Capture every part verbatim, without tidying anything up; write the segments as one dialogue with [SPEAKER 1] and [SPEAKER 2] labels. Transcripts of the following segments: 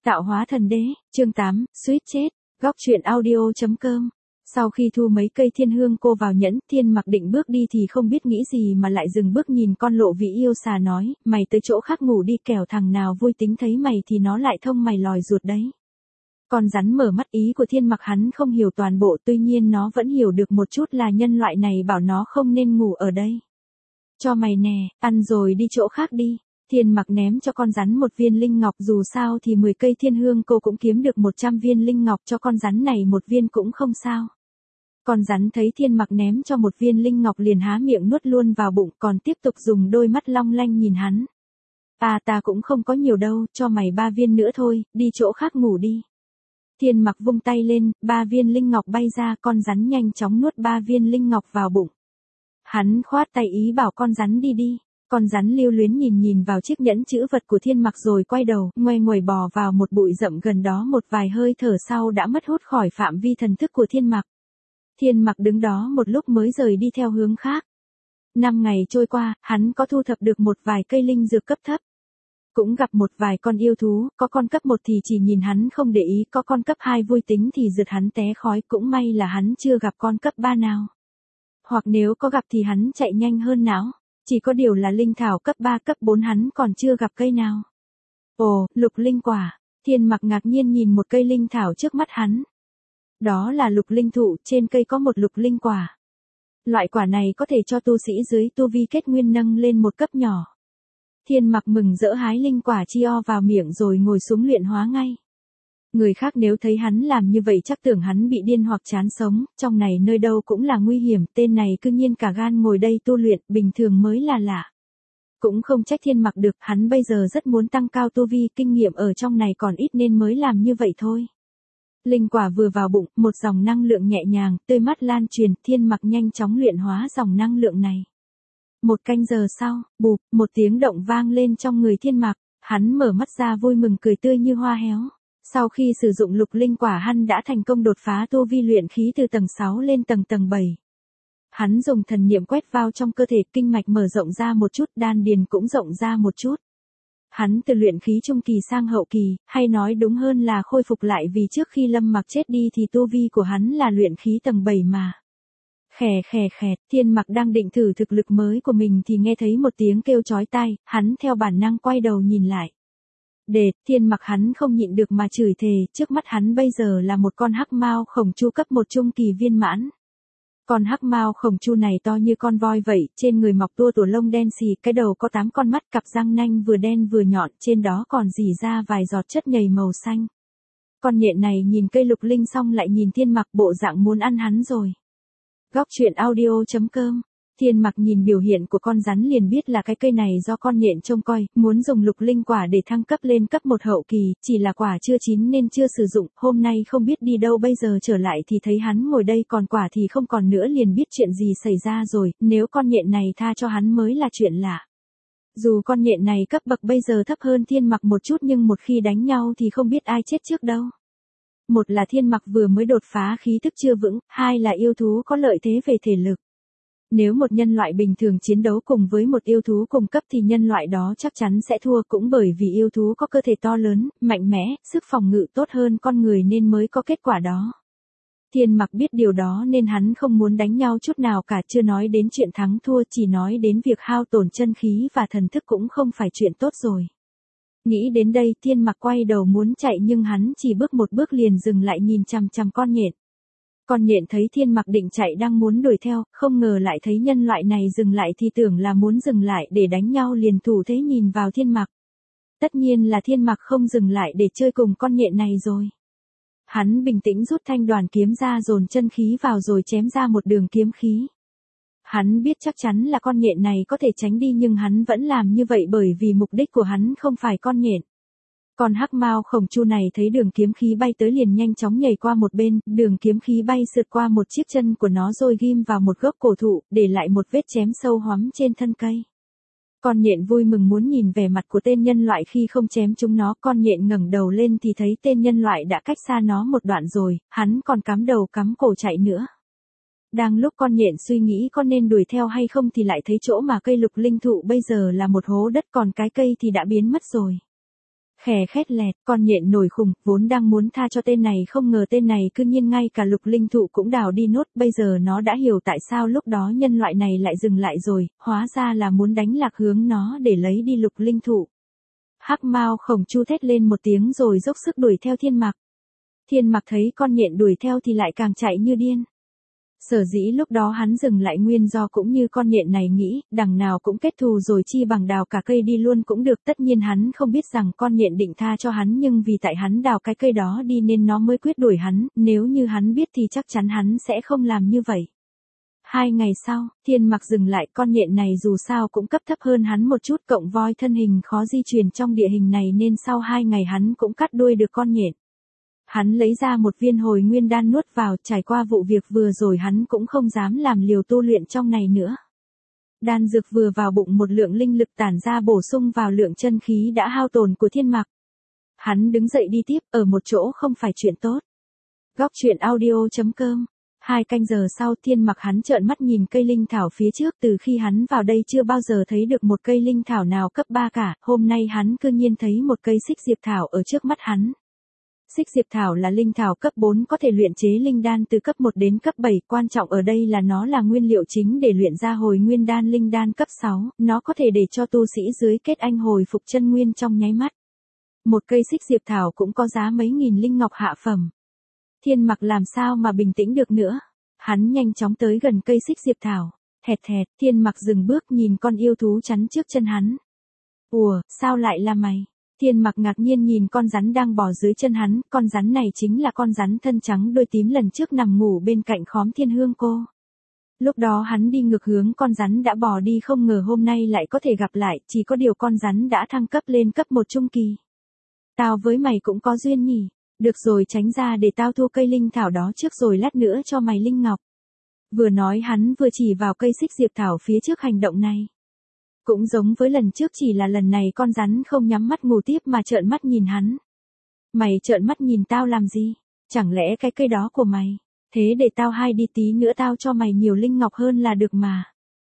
[SPEAKER 1] Tạo hóa thần đế, chương tám, suýt chết, góc truyện audio.com. Sau khi thu mấy cây thiên hương cô vào nhẫn, Thiên Mặc định bước đi thì không biết nghĩ gì mà lại dừng bước nhìn con Lộ Vĩ yêu xà nói, mày tới chỗ khác ngủ đi, kẻo thằng nào vui tính thấy mày thì nó lại thông mày lòi ruột đấy. Con rắn mở mắt, ý của Thiên Mặc hắn không hiểu toàn bộ, tuy nhiên nó vẫn hiểu được một chút là nhân loại này bảo nó không nên ngủ ở đây. Cho mày nè, ăn rồi đi chỗ khác đi. Thiên Mặc ném cho con rắn một viên linh ngọc, dù sao thì mười cây thiên hương cô cũng kiếm được một trăm viên linh ngọc, cho con rắn này một viên cũng không sao. Con rắn thấy Thiên Mặc ném cho một viên linh ngọc liền há miệng nuốt luôn vào bụng, còn tiếp tục dùng đôi mắt long lanh nhìn hắn. À, ta cũng không có nhiều đâu, cho mày ba viên nữa thôi, đi chỗ khác ngủ đi. Thiên Mặc vung tay lên, ba viên linh ngọc bay ra, con rắn nhanh chóng nuốt ba viên linh ngọc vào bụng. Hắn khoát tay ý bảo con rắn đi đi. Con rắn lưu luyến nhìn nhìn vào chiếc nhẫn chữ vật của Thiên Mặc rồi quay đầu, ngoe nguẩy bò vào một bụi rậm gần đó, một vài hơi thở sau đã mất hút khỏi phạm vi thần thức của Thiên Mặc. Thiên Mặc đứng đó một lúc mới rời đi theo hướng khác. Năm ngày trôi qua, hắn có thu thập được một vài cây linh dược cấp thấp. Cũng gặp một vài con yêu thú, có con cấp một thì chỉ nhìn hắn không để ý, có con cấp hai vui tính thì rượt hắn té khói, cũng may là hắn chưa gặp con cấp ba nào. Hoặc nếu có gặp thì hắn chạy nhanh hơn não. Chỉ có điều là linh thảo cấp ba cấp bốn hắn còn chưa gặp cây nào. Ồ, lục linh quả. Thiên Mặc ngạc nhiên nhìn một cây linh thảo trước mắt hắn. Đó là lục linh thụ, trên cây có một lục linh quả. Loại quả này có thể cho tu sĩ dưới tu vi kết nguyên nâng lên một cấp nhỏ. Thiên Mặc mừng rỡ hái linh quả chia vào miệng rồi ngồi xuống luyện hóa ngay. Người khác nếu thấy hắn làm như vậy chắc tưởng hắn bị điên hoặc chán sống, trong này nơi đâu cũng là nguy hiểm, tên này cư nhiên cả gan ngồi đây tu luyện, bình thường mới là lạ. Cũng không trách Thiên Mặc được, hắn bây giờ rất muốn tăng cao tu vi, kinh nghiệm ở trong này còn ít nên mới làm như vậy thôi. Linh quả vừa vào bụng, một dòng năng lượng nhẹ nhàng, tươi mát lan truyền, Thiên Mặc nhanh chóng luyện hóa dòng năng lượng này. Một canh giờ sau, bụp, một tiếng động vang lên trong người Thiên Mặc, hắn mở mắt ra vui mừng cười tươi như hoa héo. Sau khi sử dụng lục linh quả hắn đã thành công đột phá tu vi luyện khí từ tầng sáu lên tầng tầng bảy. Hắn dùng thần niệm quét vào trong cơ thể, kinh mạch mở rộng ra một chút, đan điền cũng rộng ra một chút. Hắn từ luyện khí trung kỳ sang hậu kỳ, hay nói đúng hơn là khôi phục lại, vì trước khi Lâm Mặc chết đi thì tu vi của hắn là luyện khí tầng bảy mà. Khè khè khè, Thiên Mặc đang định thử thực lực mới của mình thì nghe thấy một tiếng kêu chói tai, hắn theo bản năng quay đầu nhìn lại. Đệt, Thiên Mặc hắn không nhịn được mà chửi thề, trước mắt hắn bây giờ là một con hắc mao khổng chu cấp một trung kỳ viên mãn. Con hắc mao khổng chu này to như con voi vậy, trên người mọc tua tủa lông đen xì, cái đầu có tám con mắt, cặp răng nanh vừa đen vừa nhọn, trên đó còn rỉ ra vài giọt chất nhầy màu xanh. Con nhện này nhìn cây lục linh xong lại nhìn Thiên Mặc, bộ dạng muốn ăn hắn rồi. Góc truyện audio.com. Thiên Mặc nhìn biểu hiện của con rắn liền biết là cái cây này do con nhện trông coi, muốn dùng lục linh quả để thăng cấp lên cấp một hậu kỳ, chỉ là quả chưa chín nên chưa sử dụng, hôm nay không biết đi đâu, bây giờ trở lại thì thấy hắn ngồi đây còn quả thì không còn nữa, liền biết chuyện gì xảy ra rồi, nếu con nhện này tha cho hắn mới là chuyện lạ. Dù con nhện này cấp bậc bây giờ thấp hơn Thiên Mặc một chút nhưng một khi đánh nhau thì không biết ai chết trước đâu. Một là Thiên Mặc vừa mới đột phá khí thức chưa vững, hai là yêu thú có lợi thế về thể lực. Nếu một nhân loại bình thường chiến đấu cùng với một yêu thú cùng cấp thì nhân loại đó chắc chắn sẽ thua, cũng bởi vì yêu thú có cơ thể to lớn, mạnh mẽ, sức phòng ngự tốt hơn con người nên mới có kết quả đó. Thiên Mặc biết điều đó nên hắn không muốn đánh nhau chút nào cả, chưa nói đến chuyện thắng thua, chỉ nói đến việc hao tổn chân khí và thần thức cũng không phải chuyện tốt rồi. Nghĩ đến đây, Thiên Mặc quay đầu muốn chạy nhưng hắn chỉ bước một bước liền dừng lại nhìn chằm chằm con nhện. Con nhện thấy Thiên Mặc định chạy đang muốn đuổi theo, không ngờ lại thấy nhân loại này dừng lại thì tưởng là muốn dừng lại để đánh nhau, liền thủ thế nhìn vào Thiên Mặc. Tất nhiên là Thiên Mặc không dừng lại để chơi cùng con nhện này rồi. Hắn bình tĩnh rút thanh đoàn kiếm ra, dồn chân khí vào rồi chém ra một đường kiếm khí. Hắn biết chắc chắn là con nhện này có thể tránh đi nhưng hắn vẫn làm như vậy bởi vì mục đích của hắn không phải con nhện. Con hắc mao khổng chu này thấy đường kiếm khí bay tới liền nhanh chóng nhảy qua một bên, đường kiếm khí bay sượt qua một chiếc chân của nó rồi ghim vào một gốc cổ thụ, để lại một vết chém sâu hoắm trên thân cây. Con nhện vui mừng muốn nhìn vẻ mặt của tên nhân loại khi không chém chúng nó, con nhện ngẩng đầu lên thì thấy tên nhân loại đã cách xa nó một đoạn rồi, hắn còn cắm đầu cắm cổ chạy nữa. Đang lúc con nhện suy nghĩ có nên đuổi theo hay không thì lại thấy chỗ mà cây lục linh thụ bây giờ là một hố đất, còn cái cây thì đã biến mất rồi. Khè khét lẹt, con nhện nổi khùng, vốn đang muốn tha cho tên này không ngờ tên này cư nhiên ngay cả lục linh thụ cũng đào đi nốt, bây giờ nó đã hiểu tại sao lúc đó nhân loại này lại dừng lại rồi, hóa ra là muốn đánh lạc hướng nó để lấy đi lục linh thụ. Hắc Mao Khổng chu thét lên một tiếng rồi dốc sức đuổi theo Thiên Mặc. Thiên Mặc thấy con nhện đuổi theo thì lại càng chạy như điên. Sở dĩ lúc đó hắn dừng lại nguyên do cũng như con nhện này nghĩ, đằng nào cũng kết thù rồi chi bằng đào cả cây đi luôn cũng được. Tất nhiên hắn không biết rằng con nhện định tha cho hắn, nhưng vì tại hắn đào cái cây đó đi nên nó mới quyết đuổi hắn, nếu như hắn biết thì chắc chắn hắn sẽ không làm như vậy. Hai ngày sau, Thiên Mặc dừng lại, con nhện này dù sao cũng cấp thấp hơn hắn một chút, cộng voi thân hình khó di chuyển trong địa hình này nên sau hai ngày hắn cũng cắt đuôi được con nhện. Hắn lấy ra một viên hồi nguyên đan nuốt vào, trải qua vụ việc vừa rồi hắn cũng không dám làm liều tu luyện trong này nữa. Đan dược vừa vào bụng một lượng linh lực tản ra bổ sung vào lượng chân khí đã hao tổn của Thiên Mặc. Hắn đứng dậy đi tiếp, ở một chỗ không phải chuyện tốt. Góc truyện audio chấm com. Hai canh giờ sau Thiên Mặc hắn trợn mắt nhìn cây linh thảo phía trước, từ khi hắn vào đây chưa bao giờ thấy được một cây linh thảo nào cấp ba cả, hôm nay hắn cư nhiên thấy một cây xích diệp thảo ở trước mắt hắn. Xích diệp thảo là linh thảo cấp bốn có thể luyện chế linh đan từ cấp một đến cấp bảy, quan trọng ở đây là nó là nguyên liệu chính để luyện ra hồi nguyên đan linh đan cấp sáu, nó có thể để cho tu sĩ dưới kết anh hồi phục chân nguyên trong nháy mắt. Một cây xích diệp thảo cũng có giá mấy nghìn linh ngọc hạ phẩm. Thiên Mặc làm sao mà bình tĩnh được nữa, hắn nhanh chóng tới gần cây xích diệp thảo, thẹt thẹt, Thiên Mặc dừng bước nhìn con yêu thú chắn trước chân hắn. Ủa, sao lại là mày? Thiên Mặc ngạc nhiên nhìn con rắn đang bò dưới chân hắn, con rắn này chính là con rắn thân trắng đôi tím lần trước nằm ngủ bên cạnh khóm Thiên Hương cô. Lúc đó hắn đi ngược hướng con rắn đã bò đi, không ngờ hôm nay lại có thể gặp lại, chỉ có điều con rắn đã thăng cấp lên cấp một trung kỳ. Tao với mày cũng có duyên nhỉ, được rồi tránh ra để tao thu cây linh thảo đó trước rồi lát nữa cho mày linh ngọc. Vừa nói hắn vừa chỉ vào cây xích diệp thảo phía trước. Hành động này cũng giống với lần trước, chỉ là lần này con rắn không nhắm mắt ngủ tiếp mà trợn mắt nhìn hắn. Mày trợn mắt nhìn tao làm gì? Chẳng lẽ cái cây đó của mày? Thế để tao hai đi, tí nữa tao cho mày nhiều linh ngọc hơn là được mà.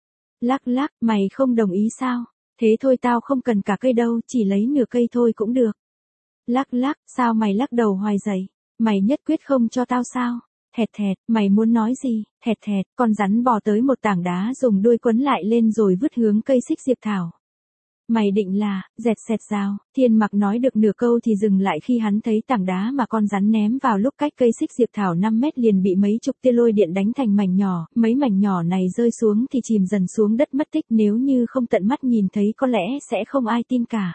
[SPEAKER 1] Lắc lắc, mày không đồng ý sao? Thế thôi tao không cần cả cây đâu, chỉ lấy nửa cây thôi cũng được. Lắc lắc, sao mày lắc đầu hoài vậy? Mày nhất quyết không cho tao sao? Thẹt thẹt, mày muốn nói gì? Thẹt thẹt, con rắn bò tới một tảng đá dùng đuôi quấn lại lên rồi vứt hướng cây xích diệp thảo. Mày định là, dẹt xẹt rào, Thiên Mặc nói được nửa câu thì dừng lại khi hắn thấy tảng đá mà con rắn ném vào lúc cách cây xích diệp thảo năm mét liền bị mấy chục tia lôi điện đánh thành mảnh nhỏ, mấy mảnh nhỏ này rơi xuống thì chìm dần xuống đất mất tích, nếu như không tận mắt nhìn thấy có lẽ sẽ không ai tin cả.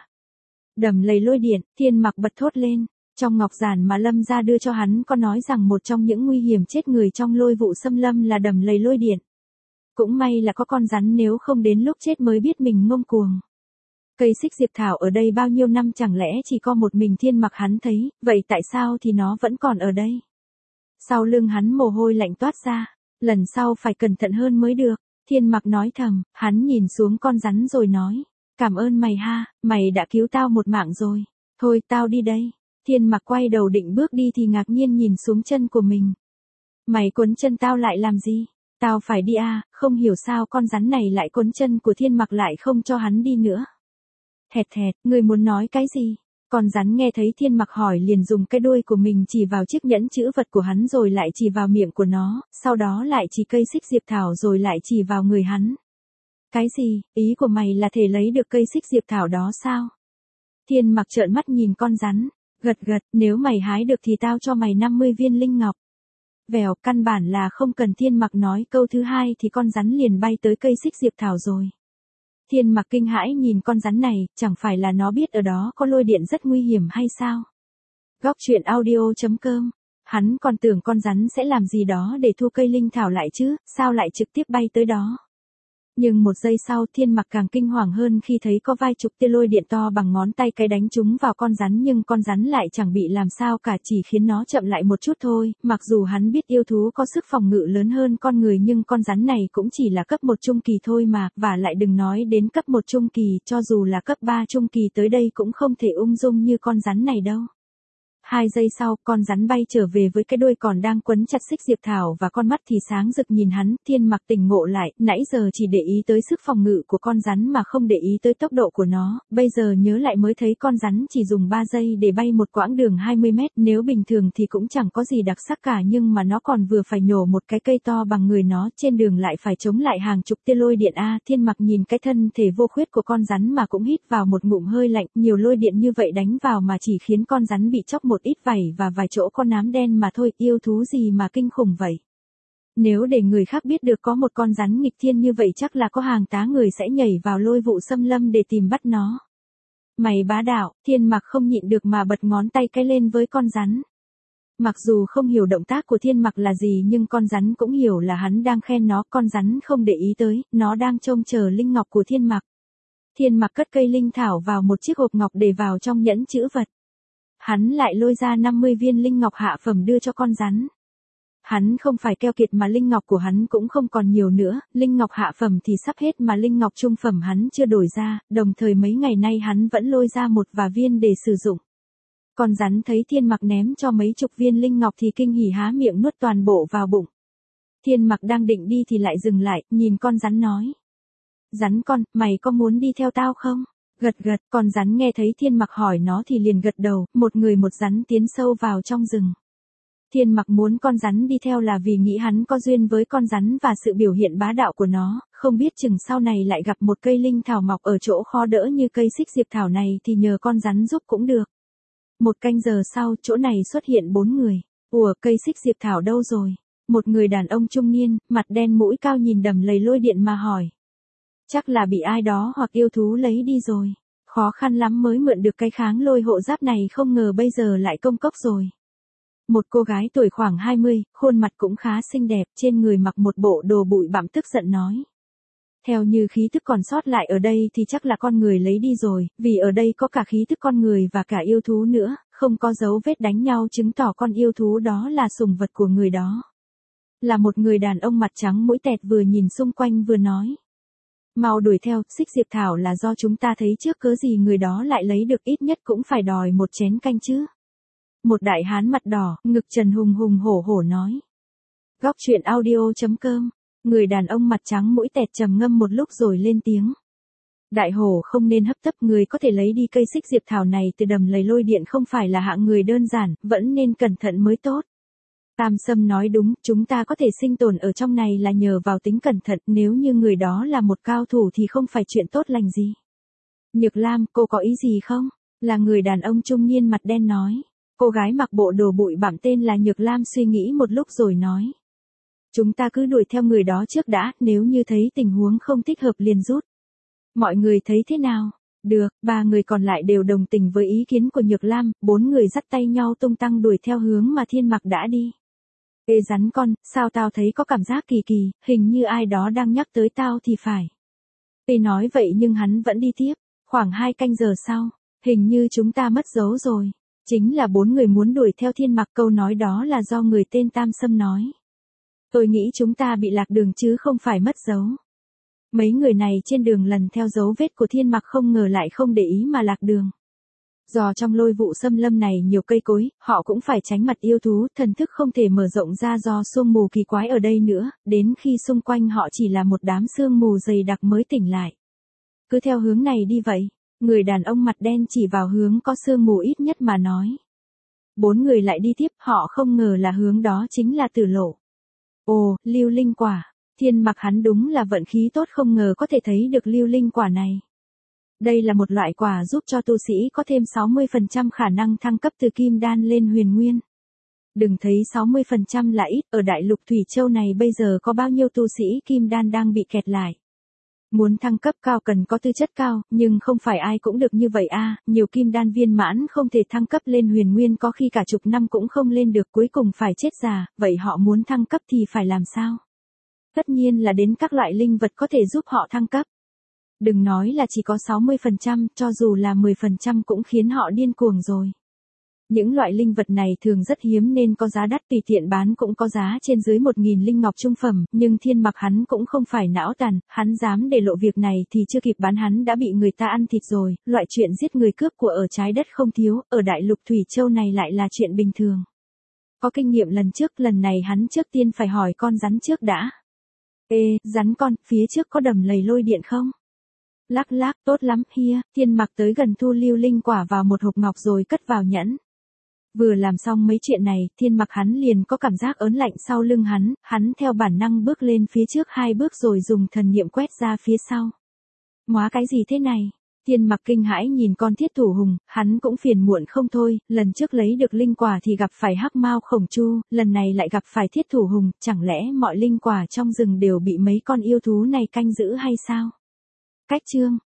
[SPEAKER 1] Đầm lầy lôi điện, Thiên Mặc bật thốt lên. Trong ngọc giản mà Lâm gia đưa cho hắn có nói rằng một trong những nguy hiểm chết người trong lôi vụ xâm lâm là đầm lầy lôi điện. Cũng may là có con rắn, nếu không đến lúc chết mới biết mình ngông cuồng. Cây xích diệp thảo ở đây bao nhiêu năm chẳng lẽ chỉ có một mình Thiên Mặc hắn thấy, vậy tại sao thì nó vẫn còn ở đây? Sau lưng hắn mồ hôi lạnh toát ra, lần sau phải cẩn thận hơn mới được. Thiên Mặc nói thầm, hắn nhìn xuống con rắn rồi nói, cảm ơn mày ha, mày đã cứu tao một mạng rồi. Thôi tao đi đây. Thiên Mặc quay đầu định bước đi thì ngạc nhiên nhìn xuống chân của mình. Mày quấn chân tao lại làm gì? Tao phải đi à, không hiểu sao con rắn này lại quấn chân của Thiên Mặc lại không cho hắn đi nữa. Thẹt thẹt, ngươi muốn nói cái gì? Con rắn nghe thấy Thiên Mặc hỏi liền dùng cái đuôi của mình chỉ vào chiếc nhẫn chữ vật của hắn rồi lại chỉ vào miệng của nó, sau đó lại chỉ cây xích diệp thảo rồi lại chỉ vào người hắn. Cái gì, ý của mày là thể lấy được cây xích diệp thảo đó sao? Thiên Mặc trợn mắt nhìn con rắn. Gật gật, nếu mày hái được thì tao cho mày năm mươi viên linh ngọc. Vèo, căn bản là không cần Thiên Mặc nói câu thứ hai thì con rắn liền bay tới cây xích diệp thảo rồi. Thiên Mặc kinh hãi nhìn con rắn này, chẳng phải là nó biết ở đó có lôi điện rất nguy hiểm hay sao? Góc truyện audio chấm com. Hắn còn tưởng con rắn sẽ làm gì đó để thu cây linh thảo lại chứ, sao lại trực tiếp bay tới đó? Nhưng một giây sau Thiên Mặc càng kinh hoàng hơn khi thấy có vài chục tia lôi điện to bằng ngón tay cái đánh trúng vào con rắn, nhưng con rắn lại chẳng bị làm sao cả, chỉ khiến nó chậm lại một chút thôi. Mặc dù hắn biết yêu thú có sức phòng ngự lớn hơn con người nhưng con rắn này cũng chỉ là cấp một trung kỳ thôi mà, và lại đừng nói đến cấp một trung kỳ, cho dù là cấp ba trung kỳ tới đây cũng không thể ung dung như con rắn này đâu. Hai giây sau, con rắn bay trở về với cái đuôi còn đang quấn chặt xích diệp thảo và con mắt thì sáng rực nhìn hắn. Thiên Mặc tỉnh ngộ lại, nãy giờ chỉ để ý tới sức phòng ngự của con rắn mà không để ý tới tốc độ của nó, bây giờ nhớ lại mới thấy con rắn chỉ dùng ba giây để bay một quãng đường hai mươi mét, nếu bình thường thì cũng chẳng có gì đặc sắc cả, nhưng mà nó còn vừa phải nhổ một cái cây to bằng người nó, trên đường lại phải chống lại hàng chục tia lôi điện a. Thiên Mặc nhìn cái thân thể vô khuyết của con rắn mà cũng hít vào một ngụm hơi lạnh, nhiều lôi điện như vậy đánh vào mà chỉ khiến con rắn bị chóc một ít vảy và vài chỗ con nám đen mà thôi, yêu thú gì mà kinh khủng vậy. Nếu để người khác biết được có một con rắn nghịch thiên như vậy chắc là có hàng tá người sẽ nhảy vào lôi vụ xâm lâm để tìm bắt nó. Mày bá đạo, Thiên Mặc không nhịn được mà bật ngón tay cái lên với con rắn. Mặc dù không hiểu động tác của Thiên Mặc là gì nhưng con rắn cũng hiểu là hắn đang khen nó, con rắn không để ý tới, nó đang trông chờ linh ngọc của Thiên Mặc. Thiên Mặc cất cây linh thảo vào một chiếc hộp ngọc để vào trong nhẫn chữ vật. Hắn lại lôi ra năm mươi viên linh ngọc hạ phẩm đưa cho con rắn. Hắn không phải keo kiệt mà linh ngọc của hắn cũng không còn nhiều nữa, linh ngọc hạ phẩm thì sắp hết mà linh ngọc trung phẩm hắn chưa đổi ra, đồng thời mấy ngày nay hắn vẫn lôi ra một vài viên để sử dụng. Con rắn thấy Thiên Mặc ném cho mấy chục viên linh ngọc thì kinh hỉ há miệng nuốt toàn bộ vào bụng. Thiên Mặc đang định đi thì lại dừng lại, nhìn con rắn nói. Rắn con, mày có muốn đi theo tao không? Gật gật, con rắn nghe thấy Thiên Mặc hỏi nó thì liền gật đầu, một người một rắn tiến sâu vào trong rừng. Thiên Mặc muốn con rắn đi theo là vì nghĩ hắn có duyên với con rắn và sự biểu hiện bá đạo của nó, không biết chừng sau này lại gặp một cây linh thảo mọc ở chỗ khó đỡ như cây xích diệp thảo này thì nhờ con rắn giúp cũng được. Một canh giờ sau, chỗ này xuất hiện bốn người. Ủa, cây xích diệp thảo đâu rồi? Một người đàn ông trung niên, mặt đen mũi cao nhìn đầm lầy lôi điện mà hỏi. Chắc là bị ai đó hoặc yêu thú lấy đi rồi. Khó khăn lắm mới mượn được cái kháng lôi hộ giáp này, không ngờ bây giờ lại công cốc rồi. Một cô gái tuổi khoảng hai mươi, khuôn mặt cũng khá xinh đẹp, trên người mặc một bộ đồ bụi bặm tức giận nói. Theo như khí thức còn sót lại ở đây thì chắc là con người lấy đi rồi, vì ở đây có cả khí thức con người và cả yêu thú nữa, không có dấu vết đánh nhau chứng tỏ con yêu thú đó là sủng vật của người đó. Là một người đàn ông mặt trắng mũi tẹt vừa nhìn xung quanh vừa nói. Mau đuổi theo, xích diệp thảo là do chúng ta thấy trước, cớ gì người đó lại lấy được, ít nhất cũng phải đòi một chén canh chứ. Một đại hán mặt đỏ, ngực trần hùng hùng hổ hổ nói. Góc truyện audio chấm com. Người đàn ông mặt trắng mũi tẹt trầm ngâm một lúc rồi lên tiếng. Đại hổ không nên hấp tấp, người có thể lấy đi cây xích diệp thảo này từ đầm lầy lôi điện không phải là hạng người đơn giản, vẫn nên cẩn thận mới tốt. Tam Sâm nói đúng, chúng ta có thể sinh tồn ở trong này là nhờ vào tính cẩn thận, nếu như người đó là một cao thủ thì không phải chuyện tốt lành gì. Nhược Lam, cô có ý gì không? Là người đàn ông trung niên mặt đen nói. Cô gái mặc bộ đồ bụi bặm tên là Nhược Lam suy nghĩ một lúc rồi nói. Chúng ta cứ đuổi theo người đó trước đã, nếu như thấy tình huống không thích hợp liền rút. Mọi người thấy thế nào? Được, ba người còn lại đều đồng tình với ý kiến của Nhược Lam, bốn người dắt tay nhau tung tăng đuổi theo hướng mà Thiên Mặc đã đi. Ê rắn con, sao tao thấy có cảm giác kỳ kỳ, hình như ai đó đang nhắc tới tao thì phải. Ê nói vậy nhưng hắn vẫn đi tiếp, khoảng hai canh giờ sau, hình như chúng ta mất dấu rồi. Chính là bốn người muốn đuổi theo Thiên Mặc, câu nói đó là do người tên Tam Sâm nói. Tôi nghĩ chúng ta bị lạc đường chứ không phải mất dấu. Mấy người này trên đường lần theo dấu vết của Thiên Mặc không ngờ lại không để ý mà lạc đường. Do trong lôi vụ xâm lâm này nhiều cây cối, họ cũng phải tránh mặt yêu thú, thần thức không thể mở rộng ra do sương mù kỳ quái ở đây nữa, đến khi xung quanh họ chỉ là một đám sương mù dày đặc mới tỉnh lại. Cứ theo hướng này đi vậy, người đàn ông mặt đen chỉ vào hướng có sương mù ít nhất mà nói. Bốn người lại đi tiếp, họ không ngờ là hướng đó chính là tử lộ. Ồ, lưu linh quả, Thiên Mặc hắn đúng là vận khí tốt, không ngờ có thể thấy được lưu linh quả này. Đây là một loại quả giúp cho tu sĩ có thêm sáu mươi phần trăm khả năng thăng cấp từ kim đan lên huyền nguyên. Đừng thấy sáu mươi phần trăm là ít, ở đại lục Thủy Châu này bây giờ có bao nhiêu tu sĩ kim đan đang bị kẹt lại. Muốn thăng cấp cao cần có tư chất cao, nhưng không phải ai cũng được như vậy a. À, nhiều kim đan viên mãn không thể thăng cấp lên huyền nguyên, có khi cả chục năm cũng không lên được, cuối cùng phải chết già, vậy họ muốn thăng cấp thì phải làm sao? Tất nhiên là đến các loại linh vật có thể giúp họ thăng cấp. Đừng nói là chỉ có sáu mươi phần trăm, cho dù là mười phần trăm cũng khiến họ điên cuồng rồi. Những loại linh vật này thường rất hiếm nên có giá đắt, tùy tiện bán cũng có giá trên dưới một nghìn linh ngọc trung phẩm, nhưng Thiên Mặc hắn cũng không phải não tàn, hắn dám để lộ việc này thì chưa kịp bán hắn đã bị người ta ăn thịt rồi, loại chuyện giết người cướp của ở trái đất không thiếu, ở đại lục Thủy Châu này lại là chuyện bình thường. Có kinh nghiệm lần trước, lần này hắn trước tiên phải hỏi con rắn trước đã. Ê, rắn con, phía trước có đầm lầy lôi điện không? Lắc lắc, tốt lắm, hia, Thiên Mặc tới gần thu lưu linh quả vào một hộp ngọc rồi cất vào nhẫn. Vừa làm xong mấy chuyện này, Thiên Mặc hắn liền có cảm giác ớn lạnh sau lưng hắn, hắn theo bản năng bước lên phía trước hai bước rồi dùng thần niệm quét ra phía sau. Móa cái gì thế này? Thiên Mặc kinh hãi nhìn con thiết thủ hùng, hắn cũng phiền muộn không thôi, lần trước lấy được linh quả thì gặp phải hắc mao khổng chu, lần này lại gặp phải thiết thủ hùng, chẳng lẽ mọi linh quả trong rừng đều bị mấy con yêu thú này canh giữ hay sao? Cách chương